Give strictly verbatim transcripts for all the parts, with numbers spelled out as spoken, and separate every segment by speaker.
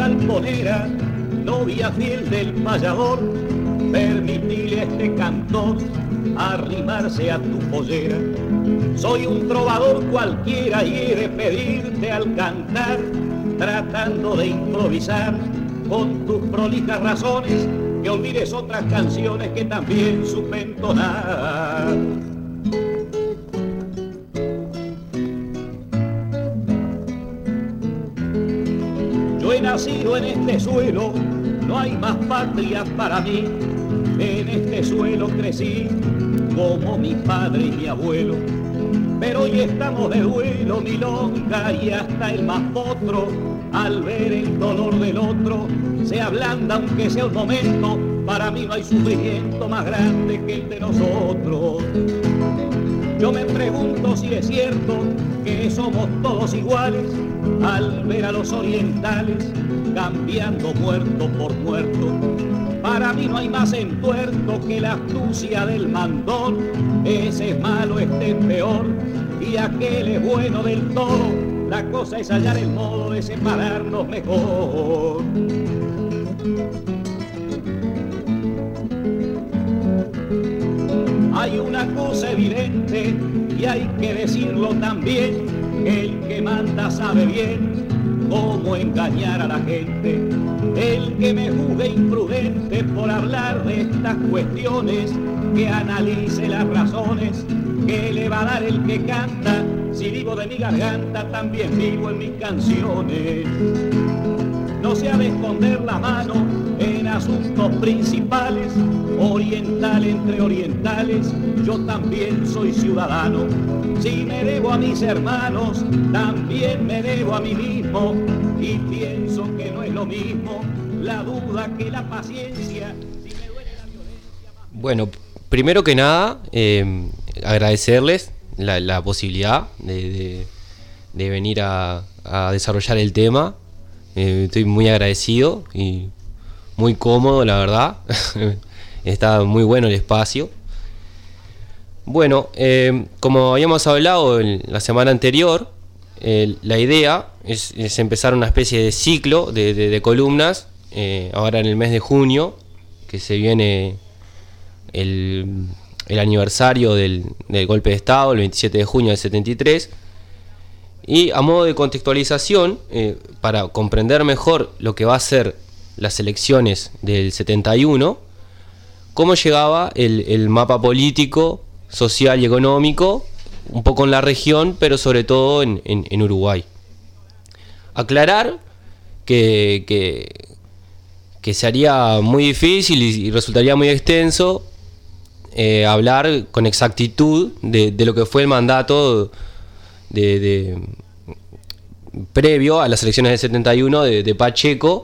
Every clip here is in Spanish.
Speaker 1: galponera, novia fiel del payador, permitile a este cantor arrimarse a tu pollera. Soy un trovador cualquiera y he de pedirte al cantar, tratando de improvisar con tus prolijas razones, que olvides otras canciones que también supe entonar. Yo he nacido en este suelo, no hay más patria para mí. En este suelo crecí como mi padre y mi abuelo. Pero hoy estamos de duelo, milonga, y hasta el más potro, al ver el dolor del otro, se ablanda aunque sea un momento. Para mí no hay sufrimiento más grande que el de nosotros. Yo me pregunto si es cierto que somos todos iguales al ver a los orientales cambiando muerto por muerto. Para mí no hay más entuerto que la astucia del mandón. Ese es malo, este es peor y aquel es bueno del todo. La cosa es hallar el modo de separarnos mejor. Hay una cosa evidente y hay que decirlo también, que el que manda sabe bien cómo engañar a la gente. El que me juzgue imprudente por hablar de estas cuestiones, que analice las razones que le va a dar el que canta. Si vivo de mi garganta, también vivo en mis canciones. No se ha de esconder la mano en asuntos principales, oriental entre orientales, yo también soy ciudadano. Si me debo a mis hermanos, también me debo a mí mismo, y pienso que no es lo mismo la duda que la paciencia. Si me duele la violencia más...
Speaker 2: Bueno, primero que nada, eh, agradecerles la, la posibilidad de, de, de venir a, a desarrollar el tema. Eh, estoy muy agradecido y muy cómodo, la verdad. Está muy bueno el espacio. Bueno, eh, como habíamos hablado en la semana anterior, eh, la idea es, es empezar una especie de ciclo de, de, de columnas, eh, ahora en el mes de junio, que se viene el, el aniversario del, del golpe de Estado, el veintisiete de junio del setenta y tres. Y a modo de contextualización, eh, para comprender mejor lo que va a ser las elecciones del setenta y uno, cómo llegaba el, el mapa político, social y económico, un poco en la región, pero sobre todo en, en, en Uruguay. Aclarar que, que, que sería muy difícil y, y resultaría muy extenso eh, hablar con exactitud de, de lo que fue el mandato De, de previo a las elecciones del setenta y uno de, de Pacheco,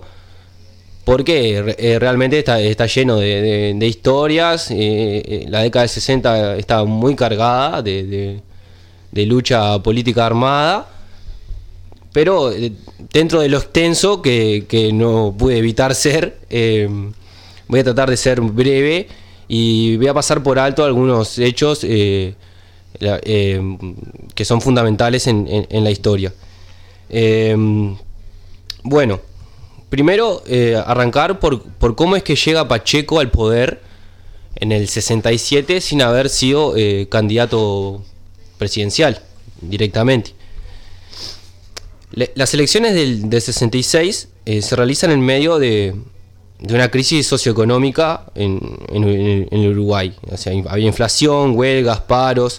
Speaker 2: porque eh, realmente está, está lleno de, de, de historias. Eh, la década del sesenta está muy cargada de, de, de lucha política armada, pero eh, dentro de lo extenso que, que no pude evitar ser, eh, voy a tratar de ser breve y voy a pasar por alto algunos hechos eh, La, eh, que son fundamentales en, en, en la historia. Eh, bueno, primero eh, arrancar por, por cómo es que llega Pacheco al poder en el sesenta y siete sin haber sido eh, candidato presidencial directamente. Le, las elecciones del, del sesenta y seis eh, se realizan en medio de, de una crisis socioeconómica en, en, en el Uruguay. O sea, había inflación, huelgas, paros.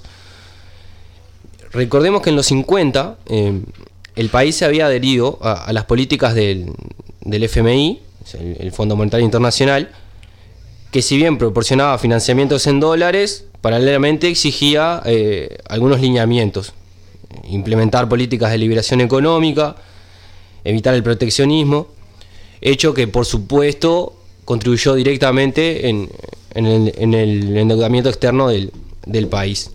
Speaker 2: Recordemos que en los cincuenta eh, el país se había adherido a, a las políticas del, del F M I, el, el Fondo Monetario Internacional, que si bien proporcionaba financiamientos en dólares, paralelamente exigía eh, algunos lineamientos: implementar políticas de liberación económica, evitar el proteccionismo, hecho que por supuesto contribuyó directamente en, en, el, en el endeudamiento externo del, del país.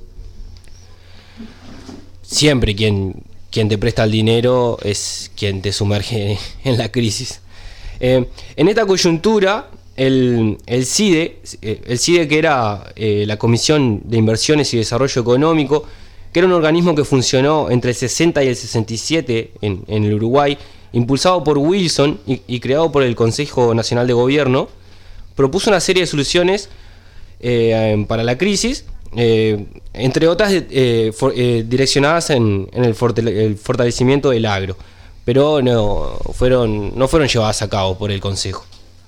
Speaker 2: Siempre quien, quien te presta el dinero es quien te sumerge en la crisis. Eh, en esta coyuntura, el, el CIDE, el CIDE que era eh, la Comisión de Inversiones y Desarrollo Económico, que era un organismo que funcionó entre el sesenta y el sesenta y siete en, en el Uruguay, impulsado por Wilson y, y creado por el Consejo Nacional de Gobierno, propuso una serie de soluciones eh, para la crisis, eh, entre otras eh, for, eh, direccionadas en, en el, fortale- el fortalecimiento del agro, pero no fueron, no fueron llevadas a cabo por el Consejo.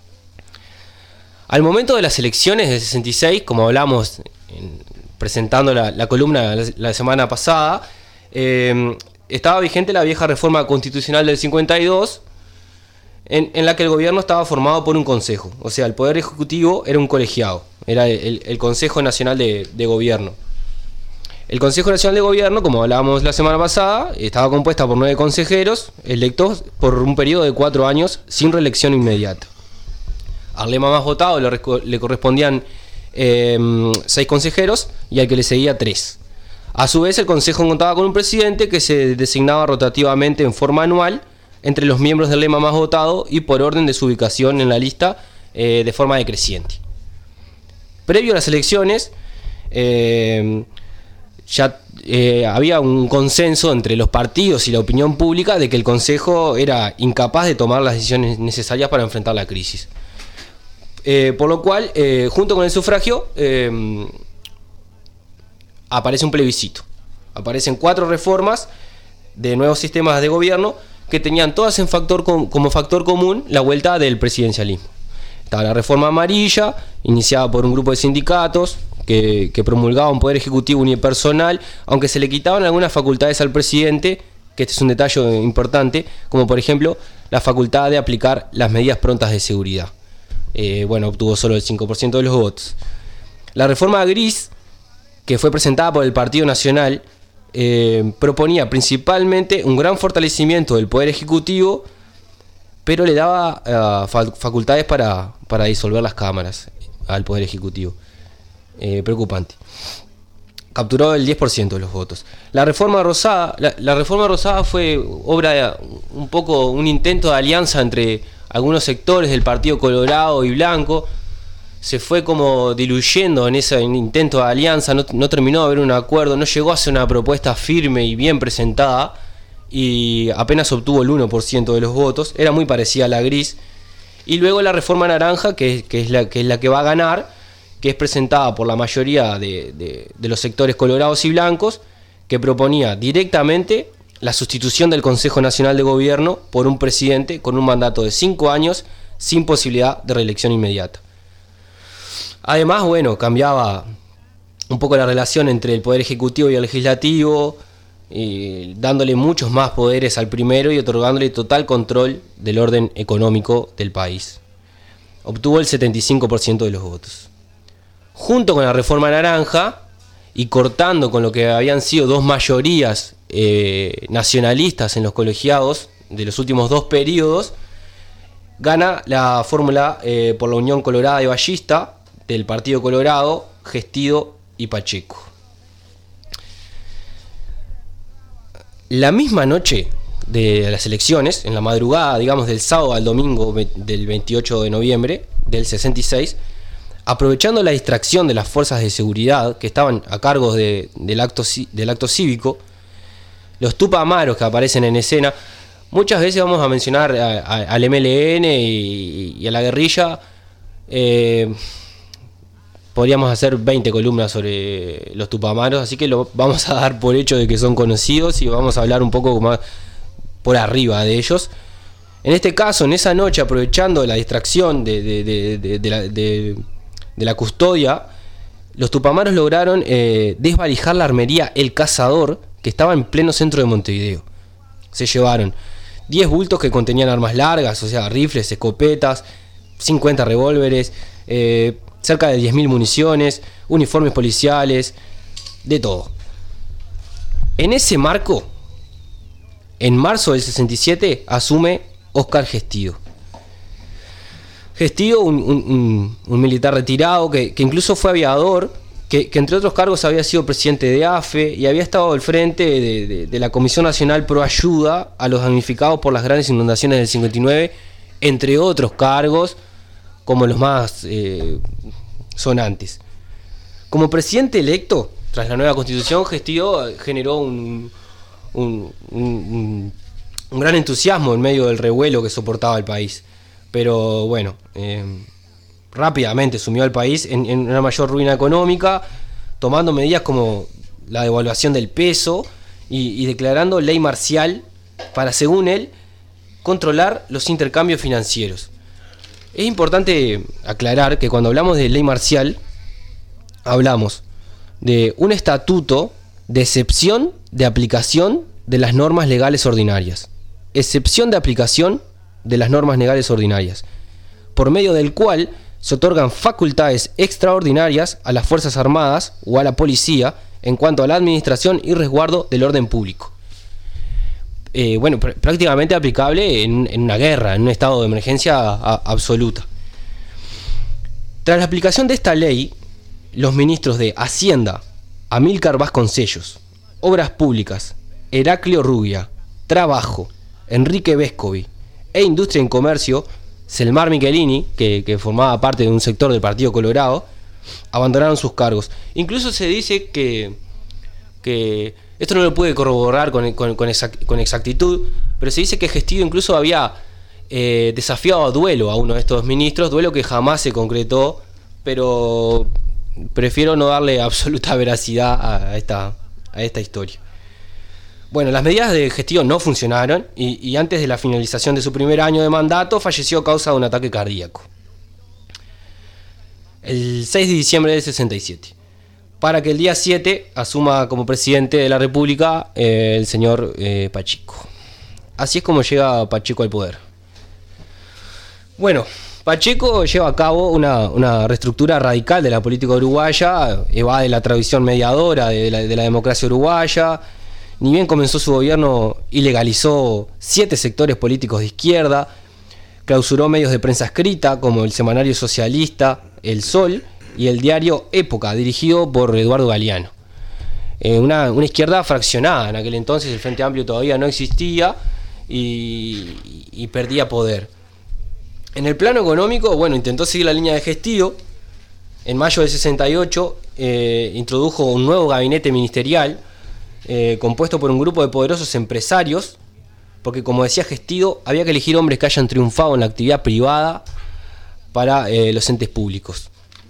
Speaker 2: Al momento de las elecciones del sesenta y seis, como hablamos en, presentando la, la columna la, la semana pasada, eh, estaba vigente la vieja reforma constitucional del cincuenta y dos, en, en la que el gobierno estaba formado por un consejo. O sea, el Poder Ejecutivo era un colegiado, era el, el Consejo Nacional de, de Gobierno. El Consejo Nacional de Gobierno, como hablábamos la semana pasada, estaba compuesta por nueve consejeros electos por un periodo de cuatro años sin reelección inmediata. Al lema más votado le, le correspondían eh, seis consejeros y al que le seguía tres. A su vez, el Consejo contaba con un presidente que se designaba rotativamente en forma anual entre los miembros del lema más votado y por orden de su ubicación en la lista eh, de forma decreciente. Previo a las elecciones, eh, ya eh, había un consenso entre los partidos y la opinión pública de que el Consejo era incapaz de tomar las decisiones necesarias para enfrentar la crisis. Eh, por lo cual, eh, junto con el sufragio, eh, aparece un plebiscito. Aparecen cuatro reformas de nuevos sistemas de gobierno que tenían todas en factor com- como factor común la vuelta del presidencialismo. Estaba la reforma amarilla, iniciada por un grupo de sindicatos que, que promulgaba un poder ejecutivo unipersonal, aunque se le quitaban algunas facultades al presidente, que este es un detalle importante, como por ejemplo la facultad de aplicar las medidas prontas de seguridad. Eh, bueno, obtuvo solo el cinco por ciento de los votos. La reforma gris, que fue presentada por el Partido Nacional, eh, proponía principalmente un gran fortalecimiento del Poder Ejecutivo, pero le daba uh, facultades para, para disolver las cámaras al Poder Ejecutivo. Eh, preocupante. Capturó el diez por ciento de los votos. La reforma rosada, la, la reforma rosada fue obra de un poco un intento de alianza entre algunos sectores del Partido Colorado y Blanco. Se fue como diluyendo en ese intento de alianza, no, no terminó de haber un acuerdo, no llegó a ser una propuesta firme y bien presentada, y apenas obtuvo el uno por ciento de los votos. Era muy parecida a la gris. Y luego la reforma naranja, que, que, es, la, que es la que va a ganar, que es presentada por la mayoría de, de, de los sectores colorados y blancos, que proponía directamente la sustitución del Consejo Nacional de Gobierno por un presidente con un mandato de cinco años sin posibilidad de reelección inmediata. Además, bueno, cambiaba un poco la relación entre el Poder Ejecutivo y el Legislativo, y dándole muchos más poderes al primero y otorgándole total control del orden económico del país. Obtuvo el setenta y cinco por ciento de los votos. Junto con la reforma naranja y cortando con lo que habían sido dos mayorías eh, nacionalistas en los colegiados de los últimos dos periodos, gana la fórmula eh, por la Unión Colorada y Ballista del Partido Colorado, Gestido y Pacheco. La misma noche de las elecciones, en la madrugada, digamos, del sábado al domingo del veintiocho de noviembre del sesenta y seis, aprovechando la distracción de las fuerzas de seguridad que estaban a cargo de, del, acto, del acto cívico, los tupamaros que aparecen en escena, muchas veces vamos a mencionar a, a, al M L N y, y a la guerrilla. eh, Podríamos hacer veinte columnas sobre los tupamaros, así que lo vamos a dar por hecho de que son conocidos y vamos a hablar un poco más por arriba de ellos. En este caso, en esa noche, aprovechando la distracción de, de, de, de, de, la, de, de la custodia, los tupamaros lograron eh, desvalijar la armería El Cazador, que estaba en pleno centro de Montevideo. Se llevaron diez bultos que contenían armas largas, o sea, rifles, escopetas, cincuenta revólveres, eh, cerca de diez mil municiones, uniformes policiales, de todo. En ese marco, en marzo del sesenta y siete, asume Óscar Gestido. Gestido, un, un, un militar retirado que, que incluso fue aviador, que, que entre otros cargos había sido presidente de A F E y había estado al frente de, de, de la Comisión Nacional Pro Ayuda a los damnificados por las grandes inundaciones del cincuenta y nueve, entre otros cargos, como los más eh, sonantes. Como presidente electo, tras la nueva constitución, Gestido generó un, un, un, un gran entusiasmo en medio del revuelo que soportaba el país. Pero bueno, eh, rápidamente sumió al país en, en una mayor ruina económica, tomando medidas como la devaluación del peso y, y declarando ley marcial para, según él, controlar los intercambios financieros. Es importante aclarar que cuando hablamos de ley marcial, hablamos de un estatuto de excepción de aplicación de las normas legales ordinarias. Excepción de aplicación de las normas legales ordinarias, por medio del cual se otorgan facultades extraordinarias a las Fuerzas Armadas o a la policía en cuanto a la administración y resguardo del orden público. Eh, bueno, pr- prácticamente aplicable en, en una guerra, en un estado de emergencia a, a, absoluta. Tras la aplicación de esta ley, los ministros de Hacienda, Amílcar Vasconcellos, Obras Públicas, Heraclio Rubia, Trabajo, Enrique Vescovi e Industria y Comercio, Selmar Michelini, que, que formaba parte de un sector del Partido Colorado, abandonaron sus cargos. Incluso se dice que, que esto no lo pude corroborar con, con, con, exact, con exactitud, pero se dice que Gestido incluso había eh, desafiado a duelo a uno de estos ministros, duelo que jamás se concretó, pero prefiero no darle absoluta veracidad a esta, a esta historia. Bueno, las medidas de gestión no funcionaron y, y antes de la finalización de su primer año de mandato falleció a causa de un ataque cardíaco. El seis de diciembre del sesenta y siete. Para que el día siete asuma como presidente de la República eh, el señor eh, Pacheco. Así es como llega Pacheco al poder. Bueno, Pacheco lleva a cabo una, una reestructura radical de la política uruguaya, evade la tradición mediadora de la, de la democracia uruguaya. Ni bien comenzó su gobierno, ilegalizó siete sectores políticos de izquierda, clausuró medios de prensa escrita como el semanario socialista El Sol y el diario Época, dirigido por Eduardo Galeano. Eh, una, una izquierda fraccionada, en aquel entonces el Frente Amplio todavía no existía y, y perdía poder. En el plano económico, bueno, intentó seguir la línea de Gestido. En mayo del sesenta y ocho eh, introdujo un nuevo gabinete ministerial, Eh, compuesto por un grupo de poderosos empresarios, porque como decía Gestido, había que elegir hombres que hayan triunfado en la actividad privada para eh, los entes públicos.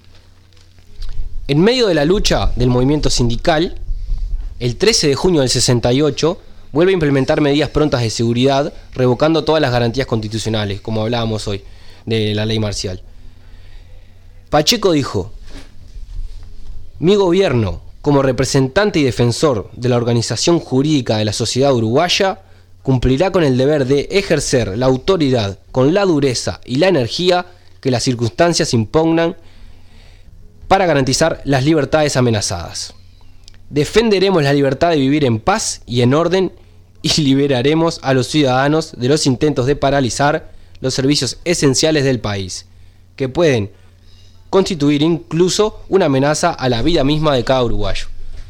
Speaker 2: En medio de la lucha del movimiento sindical, el trece de junio del sesenta y ocho vuelve a implementar medidas prontas de seguridad, revocando todas las garantías constitucionales, como hablábamos hoy, de la ley marcial. Pacheco dijo: mi gobierno, como representante y defensor de la organización jurídica de la sociedad uruguaya, cumplirá con el deber de ejercer la autoridad con la dureza y la energía que las circunstancias impugnan para garantizar las libertades amenazadas. Defenderemos la libertad de vivir en paz y en orden y liberaremos a los ciudadanos de los intentos de paralizar los servicios esenciales del país, que pueden constituir incluso una amenaza a la vida misma de cada uruguayo.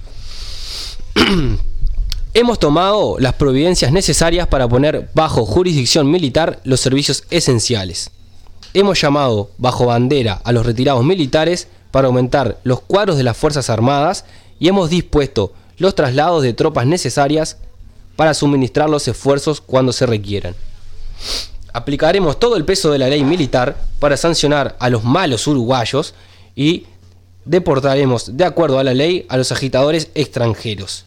Speaker 2: Hemos tomado las providencias necesarias para poner bajo jurisdicción militar los servicios esenciales. Hemos llamado bajo bandera a los retirados militares para aumentar los cuadros de las Fuerzas Armadas y hemos dispuesto los traslados de tropas necesarias para suministrar los esfuerzos cuando se requieran. Aplicaremos todo el peso de la ley militar para sancionar a los malos uruguayos y deportaremos, de acuerdo a la ley, a los agitadores extranjeros.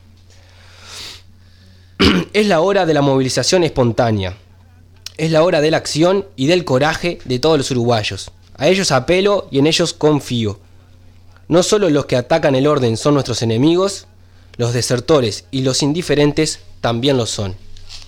Speaker 2: Es la hora de la movilización espontánea. Es la hora de la acción y del coraje de todos los uruguayos. A ellos apelo y en ellos confío. No solo los que atacan el orden son nuestros enemigos, los desertores y los indiferentes también lo son.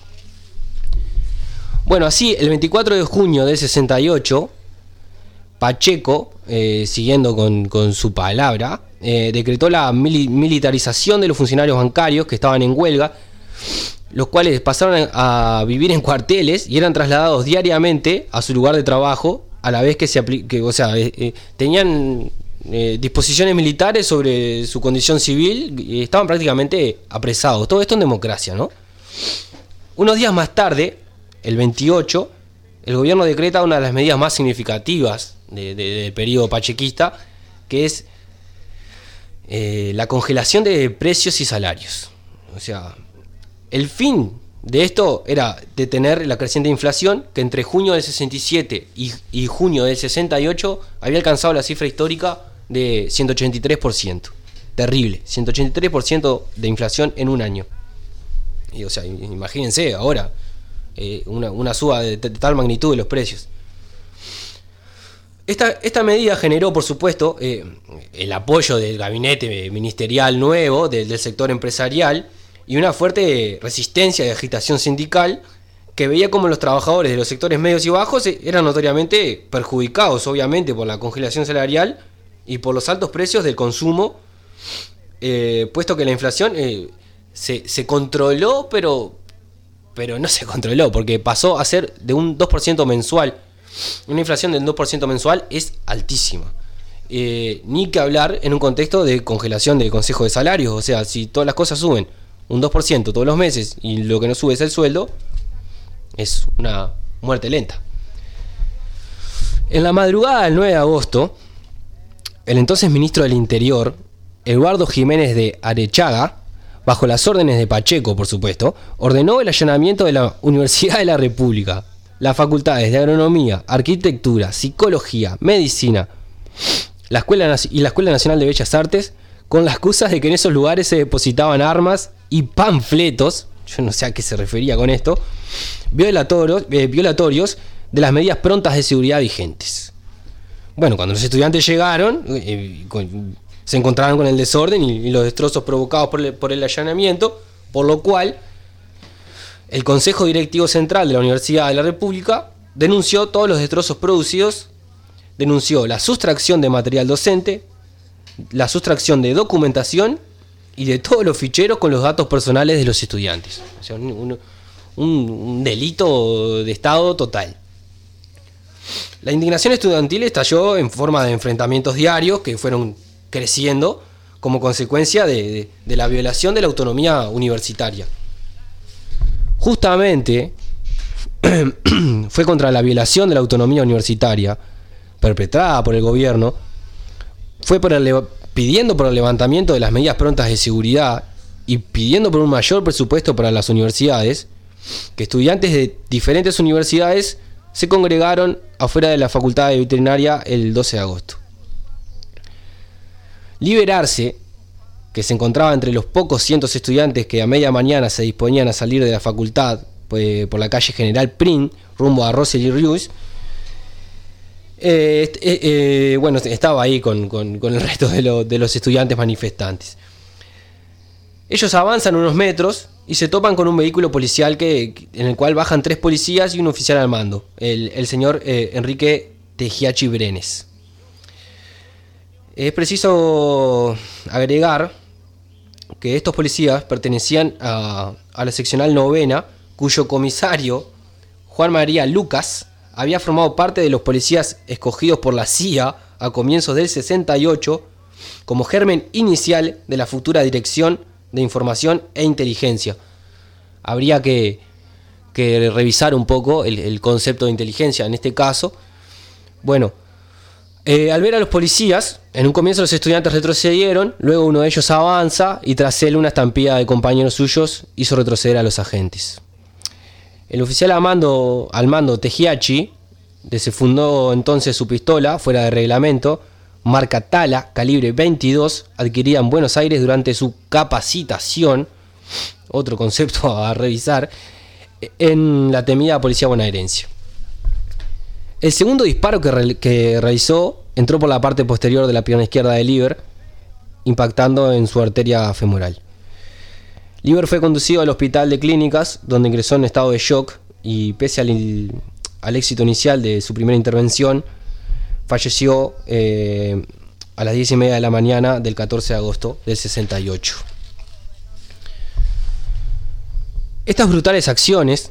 Speaker 2: Bueno, así, el veinticuatro de junio del sesenta y ocho, Pacheco, eh, siguiendo con, con su palabra, eh, decretó la mili- militarización de los funcionarios bancarios que estaban en huelga, los cuales pasaron a vivir en cuarteles y eran trasladados diariamente a su lugar de trabajo, a la vez que se apli- que, o sea, eh, eh, tenían eh, disposiciones militares sobre su condición civil y estaban prácticamente apresados. Todo esto en democracia, ¿no? Unos días más tarde, el veintiocho, el gobierno decreta una de las medidas más significativas de, de, del periodo pachequista, que es eh, la congelación de precios y salarios. O sea, el fin de esto era detener la creciente inflación, que entre junio del sesenta y siete y, y junio del sesenta y ocho había alcanzado la cifra histórica de ciento ochenta y tres por ciento. Terrible, ciento ochenta y tres por ciento de inflación en un año. Y, o sea, imagínense ahora eh, una, una suba de, de tal magnitud de los precios. Esta, esta medida generó, por supuesto, eh, el apoyo del gabinete ministerial nuevo, de, del sector empresarial, y una fuerte resistencia y agitación sindical que veía como los trabajadores de los sectores medios y bajos eran notoriamente perjudicados, obviamente, por la congelación salarial y por los altos precios del consumo, eh, puesto que la inflación eh, se, se controló, pero, pero no se controló, porque pasó a ser de un dos por ciento mensual. Una inflación del dos por ciento mensual es altísima. Eh, ni que hablar en un contexto de congelación del Consejo de Salarios. O sea, si todas las cosas suben un dos por ciento todos los meses y lo que no sube es el sueldo, es una muerte lenta. En la madrugada del nueve de agosto, el entonces ministro del Interior, Eduardo Jiménez de Arechaga, bajo las órdenes de Pacheco, por supuesto, ordenó el allanamiento de la Universidad de la República, las facultades de Agronomía, Arquitectura, Psicología, Medicina la Escuela y la Escuela Nacional de Bellas Artes, con las excusas de que en esos lugares se depositaban armas y panfletos, yo no sé a qué se refería con esto, violatorios, eh, violatorios de las medidas prontas de seguridad vigentes. Bueno, cuando los estudiantes llegaron, eh, con, se encontraron con el desorden y, y los destrozos provocados por el, por el allanamiento, por lo cual el Consejo Directivo Central de la Universidad de la República denunció todos los destrozos producidos, denunció la sustracción de material docente, la sustracción de documentación y de todos los ficheros con los datos personales de los estudiantes. O sea, un, un, un delito de Estado total. La indignación estudiantil estalló en forma de enfrentamientos diarios que fueron creciendo como consecuencia de, de, de la violación de la autonomía universitaria. Justamente fue contra la violación de la autonomía universitaria perpetrada por el gobierno, fue por el, pidiendo por el levantamiento de las medidas prontas de seguridad y pidiendo por un mayor presupuesto para las universidades, que estudiantes de diferentes universidades se congregaron afuera de la Facultad de Veterinaria el doce de agosto. Liberarse, que se encontraba entre los pocos cientos estudiantes que a media mañana se disponían a salir de la facultad pues, por la calle General Prim, rumbo a Rosell y Rius, eh, eh, eh, bueno, estaba ahí con, con, con el resto de, lo, de los estudiantes manifestantes. Ellos avanzan unos metros y se topan con un vehículo policial que, en el cual bajan tres policías y un oficial al mando, el, el señor eh, Enrique Tejiachi Brenes. Es preciso agregar que estos policías pertenecían a, a la seccional novena, cuyo comisario, Juan María Lucas, había formado parte de los policías escogidos por la C I A a comienzos del sesenta y ocho como germen inicial de la futura Dirección de Información e Inteligencia. Habría que, que revisar un poco el, el concepto de inteligencia en este caso. Bueno, eh, al ver a los policías, en un comienzo los estudiantes retrocedieron, luego uno de ellos avanza y tras él una estampida de compañeros suyos hizo retroceder a los agentes. El oficial al mando, al mando Tejiachi desenfundó entonces su pistola fuera de reglamento, marca Tala, calibre veintidós, adquirida en Buenos Aires durante su capacitación, otro concepto a revisar, en la temida policía bonaerense. El segundo disparo que, re- que realizó entró por la parte posterior de la pierna izquierda de Liber, impactando en su arteria femoral. Liber fue conducido al hospital de clínicas, donde ingresó en estado de shock y pese al, al éxito inicial de su primera intervención, falleció eh, a las diez y media de la mañana del catorce de agosto del sesenta y ocho. Estas brutales acciones,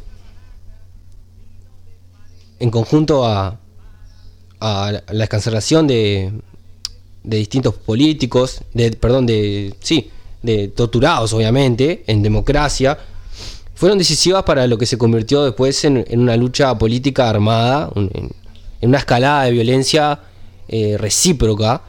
Speaker 2: en conjunto a, a la escarcelación de, de distintos políticos, de, perdón, de sí, de torturados obviamente, en democracia, fueron decisivas para lo que se convirtió después en, en una lucha política armada, un, en, en una escalada de violencia eh, recíproca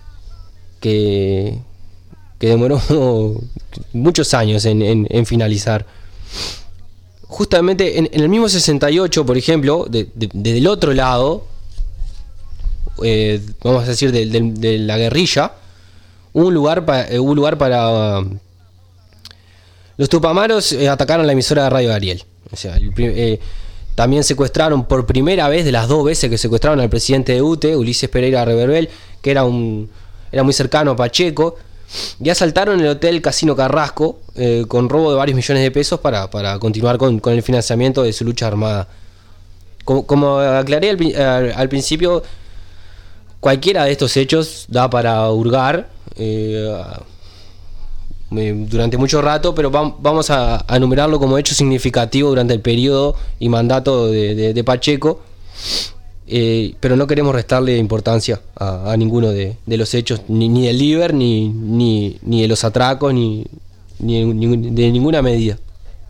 Speaker 2: que, que demoró muchos años en, en, en finalizar. justamente en, en el mismo sesenta y ocho, por ejemplo, de, de, de del otro lado, eh, vamos a decir, de, de, de la guerrilla, hubo un lugar, pa, eh, un lugar para... Uh, los tupamaros eh, atacaron la emisora de Radio Ariel. O sea, el, eh, también secuestraron por primera vez, de las dos veces que secuestraron al presidente de U T E, Ulises Pereira Reverbel, que era un era muy cercano a Pacheco, y asaltaron el Hotel Casino Carrasco eh, con robo de varios millones de pesos para, para continuar con, con el financiamiento de su lucha armada. Como, como aclaré al, al, al principio, cualquiera de estos hechos da para hurgar eh, durante mucho rato, pero vamos a, a enumerarlo como hecho significativo durante el periodo y mandato de, de, de Pacheco, eh, pero no queremos restarle importancia a, a ninguno de, de los hechos, ni, ni del Liber, ni, ni, ni de los atracos, ni, ni, ni de ninguna medida.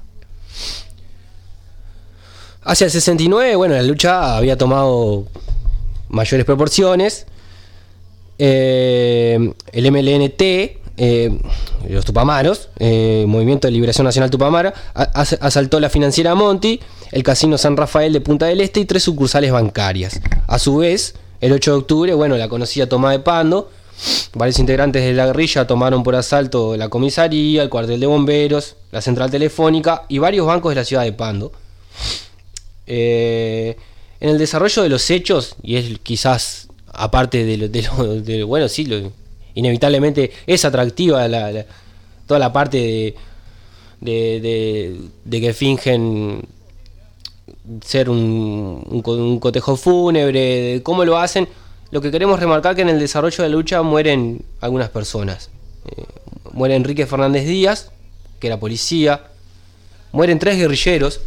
Speaker 2: Hacia el sesenta y nueve, bueno, la lucha había tomado mayores proporciones. Eh, el M L N T, eh, los Tupamaros, eh, Movimiento de Liberación Nacional Tupamara, as- asaltó la financiera Monti, el Casino San Rafael de Punta del Este y tres sucursales bancarias. A su vez, el ocho de octubre, bueno, la conocida toma de Pando, varios integrantes de la guerrilla tomaron por asalto la comisaría, el cuartel de bomberos, la central telefónica y varios bancos de la ciudad de Pando. Eh, en el desarrollo de los hechos, y es quizás aparte de lo, de lo, de lo bueno, sí, lo, inevitablemente es atractiva la, la, toda la parte de, de, de, de que fingen ser un, un, un cotejo fúnebre, de cómo lo hacen. Lo que queremos remarcar que en el desarrollo de la lucha mueren algunas personas. Eh, muere Enrique Fernández Díaz, que era policía, mueren tres guerrilleros,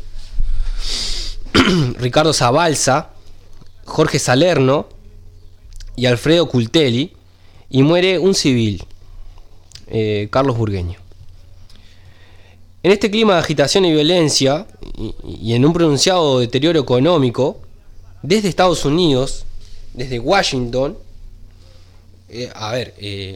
Speaker 2: Ricardo Zabalza, Jorge Salerno y Alfredo Cultelli, y muere un civil, eh, Carlos Burgueño. En este clima de agitación y violencia, y, y en un pronunciado deterioro económico, desde Estados Unidos, desde Washington, eh, a ver, eh,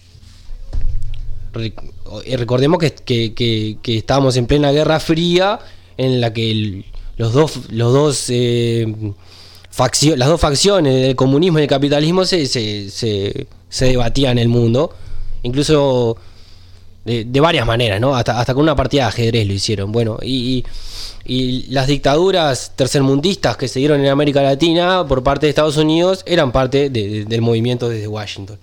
Speaker 2: recordemos que, que, que, que estábamos en plena Guerra Fría, en la que el, los dos, los dos eh, faccio, las dos facciones del comunismo y el capitalismo se, se, se, se debatían en el mundo, incluso de, de varias maneras, ¿no? Hasta, hasta con una partida de ajedrez lo hicieron. Bueno, y, y las dictaduras tercermundistas que se dieron en América Latina por parte de Estados Unidos eran parte de, de, del movimiento desde Washington.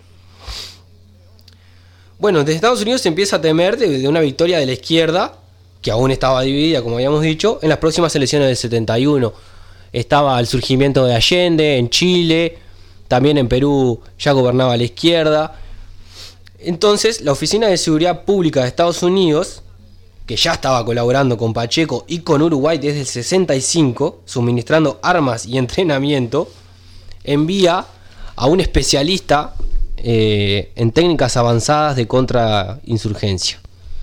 Speaker 2: Bueno, desde Estados Unidos se empieza a temer de, de una victoria de la izquierda, que aún estaba dividida, como habíamos dicho, en las próximas elecciones del setenta y uno. Estaba el surgimiento de Allende en Chile, también en Perú ya gobernaba la izquierda. Entonces, la Oficina de Seguridad Pública de Estados Unidos, que ya estaba colaborando con Pacheco y con Uruguay desde el sesenta y cinco, suministrando armas y entrenamiento, envía a un especialista eh, en técnicas avanzadas de contrainsurgencia,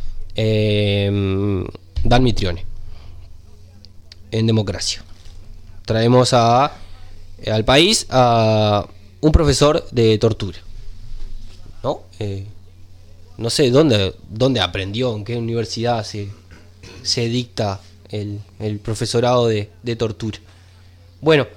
Speaker 2: eh, Dan Mitrione, en democracia. Traemos a, al país a un profesor de tortura, ¿no? Eh, no sé dónde, dónde aprendió, en qué universidad se, se dicta el, el profesorado de, de tortura. Bueno,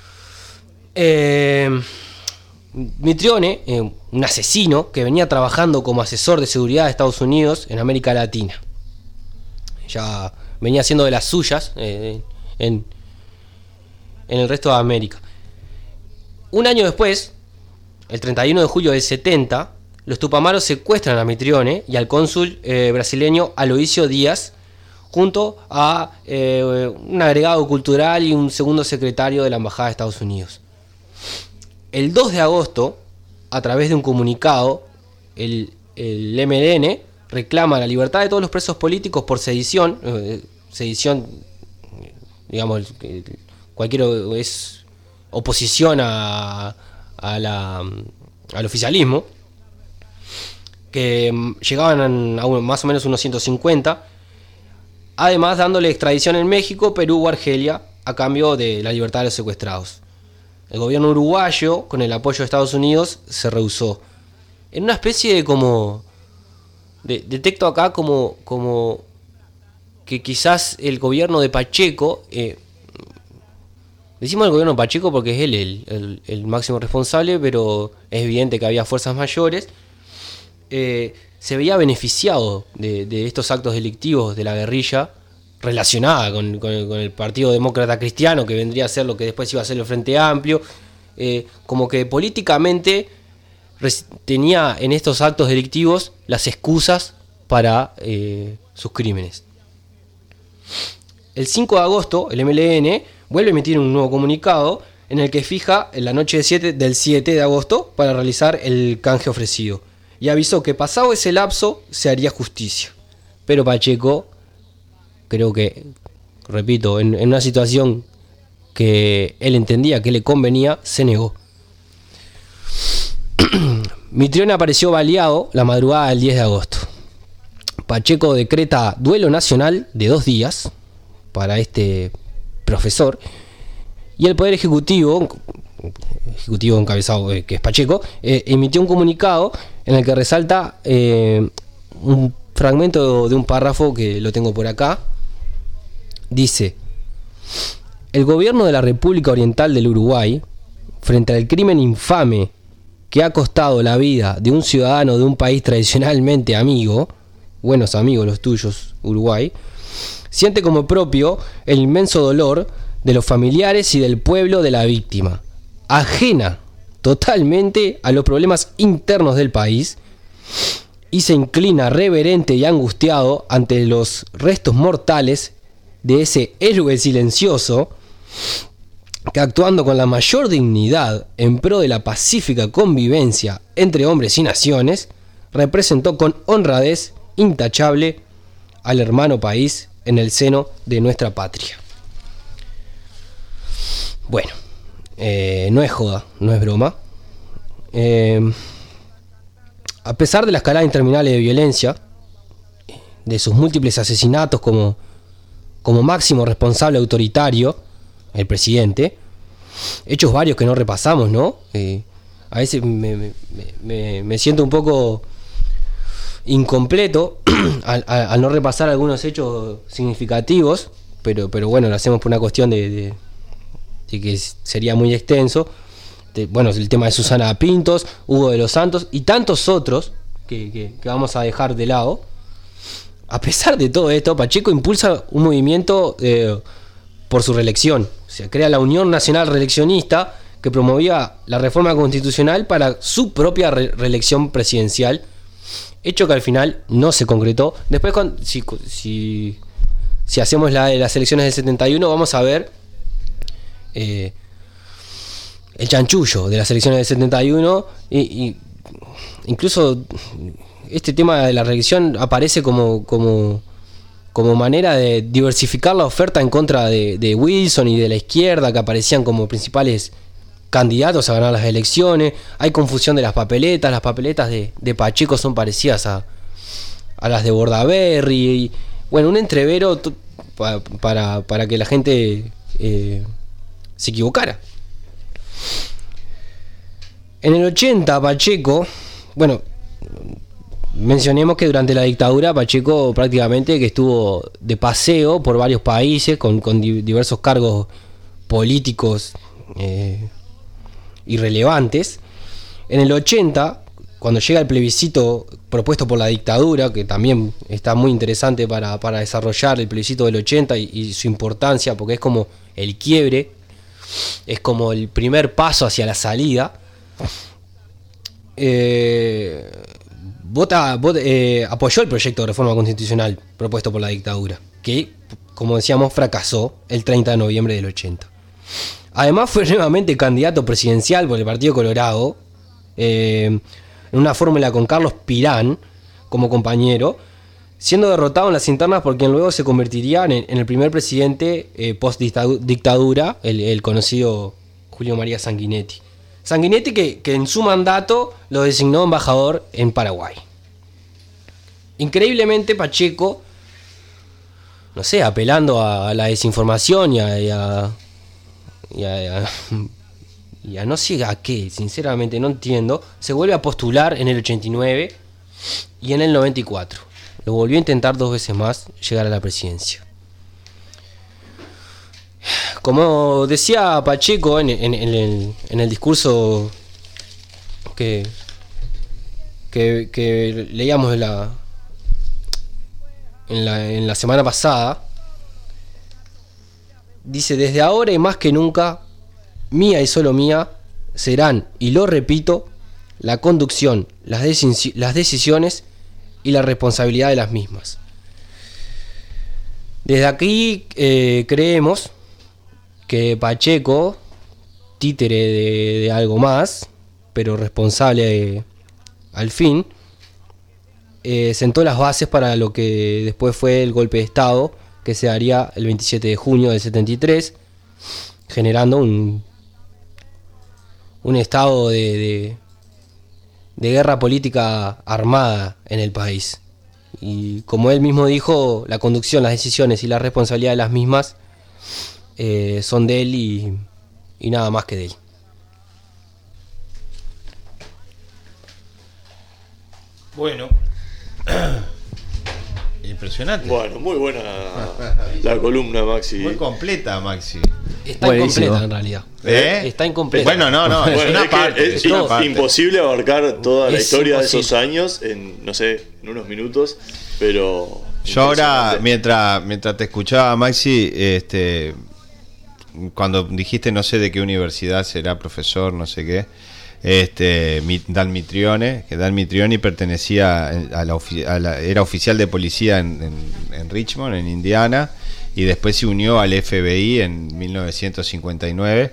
Speaker 2: eh, Mitrione, eh, un asesino que venía trabajando como asesor de seguridad de Estados Unidos en América Latina. Ya venía haciendo de las suyas eh, en, en el resto de América. Un año después, el treinta y uno de julio del setenta, los tupamaros secuestran a Mitrione y al cónsul eh, brasileño Aloísio Díaz, junto a eh, un agregado cultural y un segundo secretario de la Embajada de Estados Unidos. El dos de agosto, a través de un comunicado, el, el M L N reclama la libertad de todos los presos políticos por sedición. Eh, sedición, digamos, cualquier es oposición a, a la, al oficialismo, que llegaban a un, más o menos unos ciento cincuenta, además dándole extradición en México, Perú o Argelia a cambio de la libertad de los secuestrados. El gobierno uruguayo, con el apoyo de Estados Unidos, se rehusó. En una especie de como... De, detecto acá como, como que quizás el gobierno de Pacheco, eh, decimos el gobierno de Pacheco porque es él el, el, el máximo responsable, pero es evidente que había fuerzas mayores, eh, se veía beneficiado de, de estos actos delictivos de la guerrilla relacionada con, con, con el Partido Demócrata Cristiano, que vendría a ser lo que después iba a ser el Frente Amplio, eh, como que políticamente tenía en estos actos delictivos las excusas para eh, sus crímenes. El cinco de agosto, el M L N vuelve a emitir un nuevo comunicado en el que fija en la noche de siete, del siete de agosto para realizar el canje ofrecido, y avisó que pasado ese lapso se haría justicia. Pero Pacheco, creo que, repito, en, en una situación que él entendía que le convenía, se negó. Mitrione apareció baleado la madrugada del diez de agosto. Pacheco decreta duelo nacional de dos días para este profesor, y el Poder Ejecutivo, ejecutivo encabezado, eh, que es Pacheco, eh, emitió un comunicado en el que resalta eh, un fragmento de un párrafo que lo tengo por acá. Dice: el gobierno de la República Oriental del Uruguay, frente al crimen infame que ha costado la vida de un ciudadano de un país tradicionalmente amigo, buenos amigos los tuyos, Uruguay, siente como propio el inmenso dolor de los familiares y del pueblo de la víctima, ajena totalmente a los problemas internos del país, y se inclina reverente y angustiado ante los restos mortales de ese héroe silencioso que, actuando con la mayor dignidad en pro de la pacífica convivencia entre hombres y naciones, representó con honradez intachable al hermano país en el seno de nuestra patria. Bueno, eh, no es joda, no es broma. Eh, a pesar de la escalada interminable de violencia, de sus múltiples asesinatos como, como máximo responsable autoritario, el presidente, hechos varios que no repasamos, ¿no? Eh, a veces me, me, me, me siento un poco incompleto al, al, al no repasar algunos hechos significativos, pero, pero bueno, lo hacemos por una cuestión de, de, de que sería muy extenso. De, bueno, el tema de Susana Pintos, Hugo de los Santos y tantos otros que, que, que vamos a dejar de lado. A pesar de todo esto, Pacheco impulsa un movimiento eh, por su reelección. Se crea la Unión Nacional Reeleccionista, que promovía la reforma constitucional para su propia re- reelección presidencial, hecho que al final no se concretó. Después, cuando, si, si, si hacemos la de las elecciones del setenta y uno, vamos a ver eh, el chanchullo de las elecciones del setenta y uno, y, y incluso este tema de la reelección aparece como, como, como manera de diversificar la oferta en contra de, de Wilson y de la izquierda, que aparecían como principales candidatos a ganar las elecciones. Hay confusión de las papeletas. Las papeletas de, de Pacheco son parecidas a, a las de Bordaberry. Y, bueno, un entrevero t- pa, para, para que la gente eh, se equivocara. En el ochenta, Pacheco, bueno, mencionemos que durante la dictadura Pacheco prácticamente que estuvo de paseo por varios países con, con diversos cargos políticos eh, irrelevantes. En el ochenta, cuando llega el plebiscito propuesto por la dictadura, que también está muy interesante para, para desarrollar el plebiscito del ochenta y, y su importancia, porque es como el quiebre, es como el primer paso hacia la salida. Eh, vota, vota eh, apoyó el proyecto de reforma constitucional propuesto por la dictadura, que, como decíamos, fracasó el treinta de noviembre del ochenta. Además, fue nuevamente candidato presidencial por el Partido Colorado, eh, en una fórmula con Carlos Pirán como compañero, siendo derrotado en las internas por quien luego se convertiría en, en el primer presidente eh, post-dictadura, el, el conocido Julio María Sanguinetti. Sanguinetti que, que en su mandato lo designó embajador en Paraguay. Increíblemente, Pacheco, no sé, apelando a, a la desinformación y a, y a, y a, y a, y a no sé a qué, sinceramente no entiendo, se vuelve a postular en el ochenta y nueve y en el noventa y cuatro. lo volvió a intentar dos veces más llegar a la presidencia. Como decía Pacheco en, en, en, el, en el discurso que, que, que leíamos en la, en la, en la semana pasada, dice: desde ahora y más que nunca, mía y solo mía serán, y lo repito, la conducción, las, deci- las decisiones y la responsabilidad de las mismas. Desde aquí eh, creemos que Pacheco, títere de, de algo más, pero responsable de, al fin, eh, sentó las bases para lo que después fue el golpe de Estado, que se daría el veintisiete de junio del setenta y tres, generando un, un estado de, de, de guerra política armada en el país. Y como él mismo dijo, la conducción, las decisiones y la responsabilidad de las mismas eh, son de él y, y nada más que de él.
Speaker 3: Bueno. Impresionante.
Speaker 4: Bueno, muy buena la columna, Maxi.
Speaker 3: Muy completa, Maxi.
Speaker 2: Está
Speaker 5: Buenísimo.
Speaker 2: incompleta en realidad.
Speaker 3: ¿Eh?
Speaker 2: Está incompleta.
Speaker 3: Bueno, no, no, es
Speaker 4: Bueno,
Speaker 3: una
Speaker 4: es que
Speaker 3: parte.
Speaker 4: es
Speaker 3: es una
Speaker 4: im-
Speaker 3: parte.
Speaker 4: imposible abarcar toda la
Speaker 2: Es
Speaker 4: historia de
Speaker 2: imposible.
Speaker 4: esos años en, no sé, en unos minutos, pero...
Speaker 3: Yo ahora,
Speaker 4: impresionante.
Speaker 3: mientras, mientras te escuchaba, Maxi, este, cuando dijiste no sé de qué universidad será profesor, no sé qué, este, Mi- Dan Mitrione, que Dan Mitrione pertenecía a la, ofi- a la- era oficial de policía en, en- en Richmond, en Indiana, y después se unió al F B I en mil novecientos cincuenta y nueve.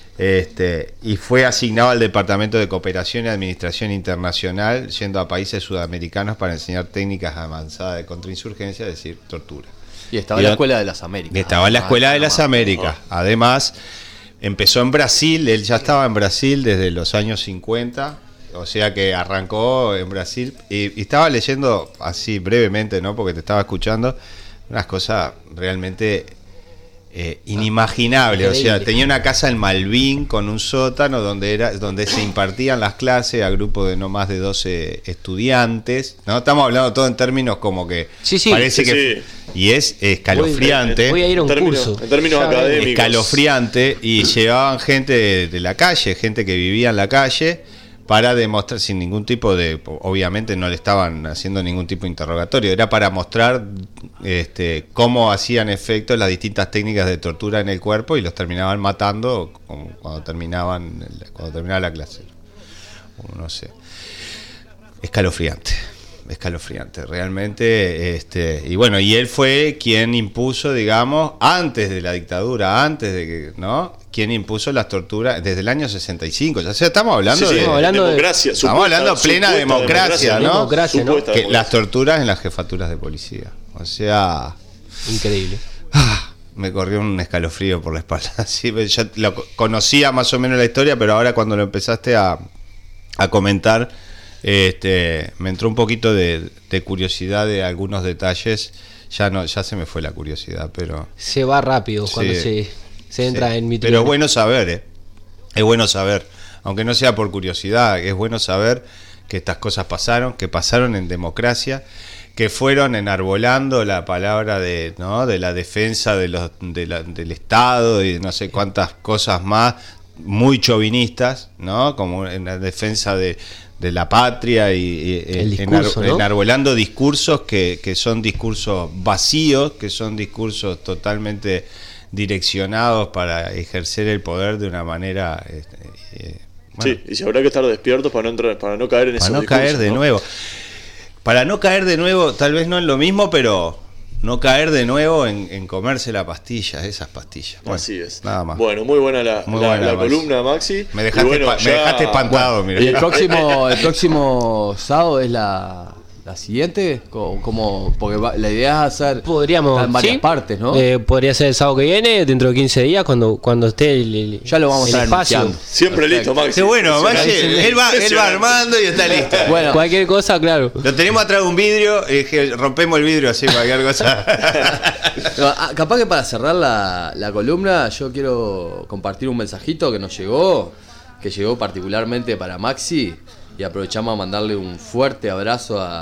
Speaker 3: Este, y fue asignado al Departamento de Cooperación y Administración Internacional, yendo a países sudamericanos para enseñar técnicas avanzadas de contrainsurgencia, es decir, tortura.
Speaker 5: Y estaba
Speaker 3: Y
Speaker 5: en la
Speaker 3: lo-
Speaker 5: Escuela de las Américas.
Speaker 3: Estaba en la
Speaker 5: Ah,
Speaker 3: Escuela de
Speaker 5: nada
Speaker 3: las
Speaker 5: más.
Speaker 3: Américas. Además, empezó en Brasil, él ya estaba en Brasil desde los años cincuenta, o sea que arrancó en Brasil, y, y estaba leyendo así brevemente, ¿no? Porque te estaba escuchando, unas cosas realmente eh, inimaginables. O sea,
Speaker 2: increíble.
Speaker 3: tenía una casa en Malvin con un sótano donde era donde se impartían las clases a grupos de no más de doce estudiantes, ¿no? Estamos hablando todo en términos como que
Speaker 2: Sí, sí.
Speaker 3: parece
Speaker 4: Sí,
Speaker 3: que...
Speaker 4: sí.
Speaker 3: Y es escalofriante.
Speaker 2: Voy a ir a un
Speaker 4: En términos-
Speaker 2: curso.
Speaker 4: en términos
Speaker 2: Ya vengo.
Speaker 4: académicos.
Speaker 3: Escalofriante, y llevaban gente de, de la calle, gente que vivía en la calle, para demostrar, sin ningún tipo de, obviamente no le estaban haciendo ningún tipo de interrogatorio, era para mostrar este, cómo hacían efecto las distintas técnicas de tortura en el cuerpo, y los terminaban matando como cuando terminaban cuando terminaba la clase. No sé. Escalofriante. Escalofriante, realmente, este, y bueno, y él fue quien impuso, digamos, antes de la dictadura, antes de que, ¿no? Quien impuso las torturas desde el año sesenta y cinco, ya sea, estamos hablando
Speaker 4: Sí, sí,
Speaker 3: de,
Speaker 2: estamos hablando de-
Speaker 4: democracia,
Speaker 3: estamos
Speaker 4: supuesta-
Speaker 3: hablando plena
Speaker 4: supuesta
Speaker 3: democracia, ¿no?
Speaker 2: Democracia, ¿no?
Speaker 4: Supuesta
Speaker 3: que
Speaker 4: democracia.
Speaker 3: las torturas en las jefaturas de policía, o sea,
Speaker 2: Increíble.
Speaker 3: ah, me corrió un escalofrío por la espalda. Sí, yo lo co- conocía más o menos la historia, pero ahora cuando lo empezaste a, a comentar, este, me entró un poquito de, de curiosidad de algunos detalles. Ya no, ya se me fue la curiosidad, pero
Speaker 2: Se va rápido cuando
Speaker 3: Sí.
Speaker 2: se, se entra
Speaker 3: sí.
Speaker 2: en mi
Speaker 3: Pero es bueno saber, ¿eh? Es bueno saber, aunque no sea por curiosidad, es bueno saber que estas cosas pasaron, que pasaron en democracia, que fueron enarbolando la palabra de, ¿no? de la defensa de los, de la- del Estado y no sé cuántas cosas más, muy chauvinistas, ¿no? Como en la defensa de, de la patria y, y-
Speaker 2: El
Speaker 3: enar-
Speaker 2: discurso, ¿no?
Speaker 3: enarbolando discursos que, que son discursos vacíos, que son discursos totalmente direccionados para ejercer el poder de una manera este, eh, bueno,
Speaker 4: Sí, y si habrá que estar despiertos para no entrar, para no caer en esos
Speaker 3: para no
Speaker 4: discursos,
Speaker 3: caer de
Speaker 4: ¿no?
Speaker 3: nuevo. Para no caer de nuevo, tal vez no en lo mismo, pero no caer de nuevo en, en comerse la pastilla, esas pastillas. Bueno,
Speaker 4: Así es.
Speaker 3: Nada más.
Speaker 4: Bueno, muy buena la,
Speaker 3: Muy
Speaker 4: la-
Speaker 3: buena,
Speaker 4: la
Speaker 3: Maxi.
Speaker 4: columna, Maxi.
Speaker 3: Me dejaste,
Speaker 4: Y bueno,
Speaker 3: pa- me
Speaker 4: ya-
Speaker 3: dejaste espantado, mira.
Speaker 5: Y el próximo, el próximo sábado es la, la siguiente, co- como, porque va- la idea es hacer
Speaker 2: Podríamos.
Speaker 5: está en varias
Speaker 2: ¿sí?
Speaker 5: partes, ¿no?
Speaker 2: Eh, podría ser el sábado que viene, dentro de quince días, cuando, cuando esté el, el-
Speaker 5: Ya lo vamos
Speaker 2: el
Speaker 5: a estar
Speaker 2: espacio.
Speaker 5: anunciando.
Speaker 4: Siempre listo, Maxi.
Speaker 3: Qué bueno, Maxi,
Speaker 4: Impresionante.
Speaker 3: él va, él va
Speaker 4: Impresionante.
Speaker 3: armando y está listo.
Speaker 5: Bueno,
Speaker 2: Cualquier cosa, claro.
Speaker 3: Lo tenemos atrás de un vidrio, y dije, rompemos el vidrio así, cualquier cosa.
Speaker 5: no, ah, capaz que para cerrar la, la columna, yo quiero compartir un mensajito que nos llegó, que llegó particularmente para Maxi, y aprovechamos a mandarle un fuerte abrazo a,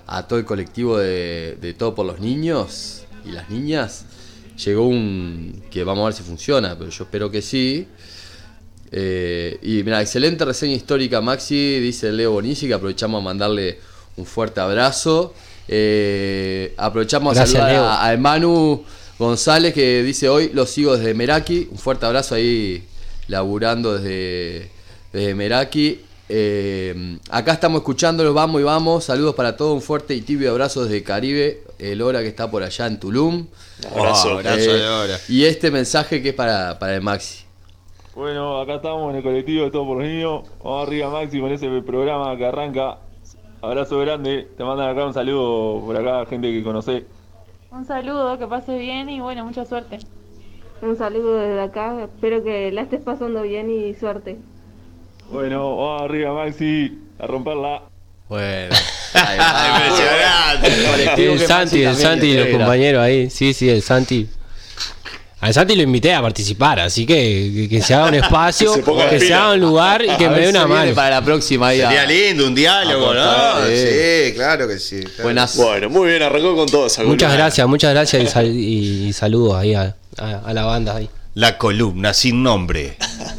Speaker 5: a todo el colectivo de, de Todo por los Niños y las niñas, llegó un... que vamos a ver si funciona, pero yo espero que sí. Eh, y mira, excelente reseña histórica, Maxi, dice Leo Bonici, que aprovechamos a mandarle un fuerte abrazo. Eh, aprovechamos
Speaker 2: Gracias,
Speaker 5: a saludar
Speaker 2: Leo.
Speaker 5: a, a Manu González, que dice hoy lo sigo desde Meraki. Un fuerte abrazo ahí, laburando desde, desde Meraki. Eh, acá estamos escuchándolos, vamos y vamos. Saludos para todos, un fuerte y tibio abrazo desde Caribe, el Hora que está por allá en Tulum.
Speaker 4: Abrazo.
Speaker 3: Oh, abrazo de hora.
Speaker 5: Y este mensaje que es para, para el Maxi.
Speaker 6: Bueno, acá estamos en el colectivo de Todo por los Niños. Vamos arriba, Maxi, con ese programa que arranca. Abrazo grande. Te mandan acá un saludo por acá, gente que conocés.
Speaker 7: Un saludo, que pases bien y bueno, mucha suerte.
Speaker 8: Un saludo desde acá, espero que la estés pasando bien y suerte.
Speaker 6: Bueno, vamos arriba, Maxi, a romperla.
Speaker 5: Bueno, ahí va.
Speaker 3: Impresionante.
Speaker 5: Colectivo
Speaker 2: El
Speaker 5: que
Speaker 2: Santi,
Speaker 5: Maxi
Speaker 2: el
Speaker 5: también
Speaker 2: Santi y los
Speaker 5: integra.
Speaker 2: compañeros ahí. Sí, sí, el Santi. Al Santi lo invité a participar, así que que, que se haga un espacio,
Speaker 4: Se ponga
Speaker 2: que
Speaker 4: las
Speaker 2: se
Speaker 4: pilas.
Speaker 2: haga un lugar y que
Speaker 5: A
Speaker 2: me
Speaker 5: ver
Speaker 2: dé
Speaker 5: si
Speaker 2: una
Speaker 5: viene
Speaker 2: mano.
Speaker 5: para la próxima ahí a-
Speaker 3: Sería lindo, un diálogo, ¿no?
Speaker 5: Aportar, eh.
Speaker 3: Sí, claro que sí. claro.
Speaker 5: Buenas.
Speaker 4: Bueno, muy bien, arrancó con todo esa
Speaker 2: Muchas
Speaker 4: columna.
Speaker 2: gracias, muchas gracias y, sal- y- y saludos ahí a, a- a la banda ahí.
Speaker 3: La columna sin nombre.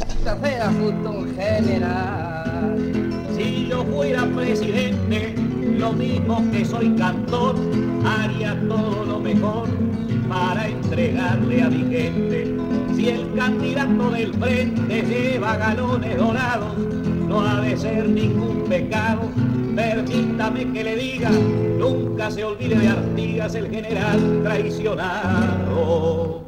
Speaker 1: Si yo fuera presidente, lo mismo que soy cantor, haría todo lo mejor para entregarle a mi gente. Si el candidato del frente lleva galones dorados, no ha de ser ningún pecado. Permítame que le diga, nunca se olvide de Artigas, el general traicionado.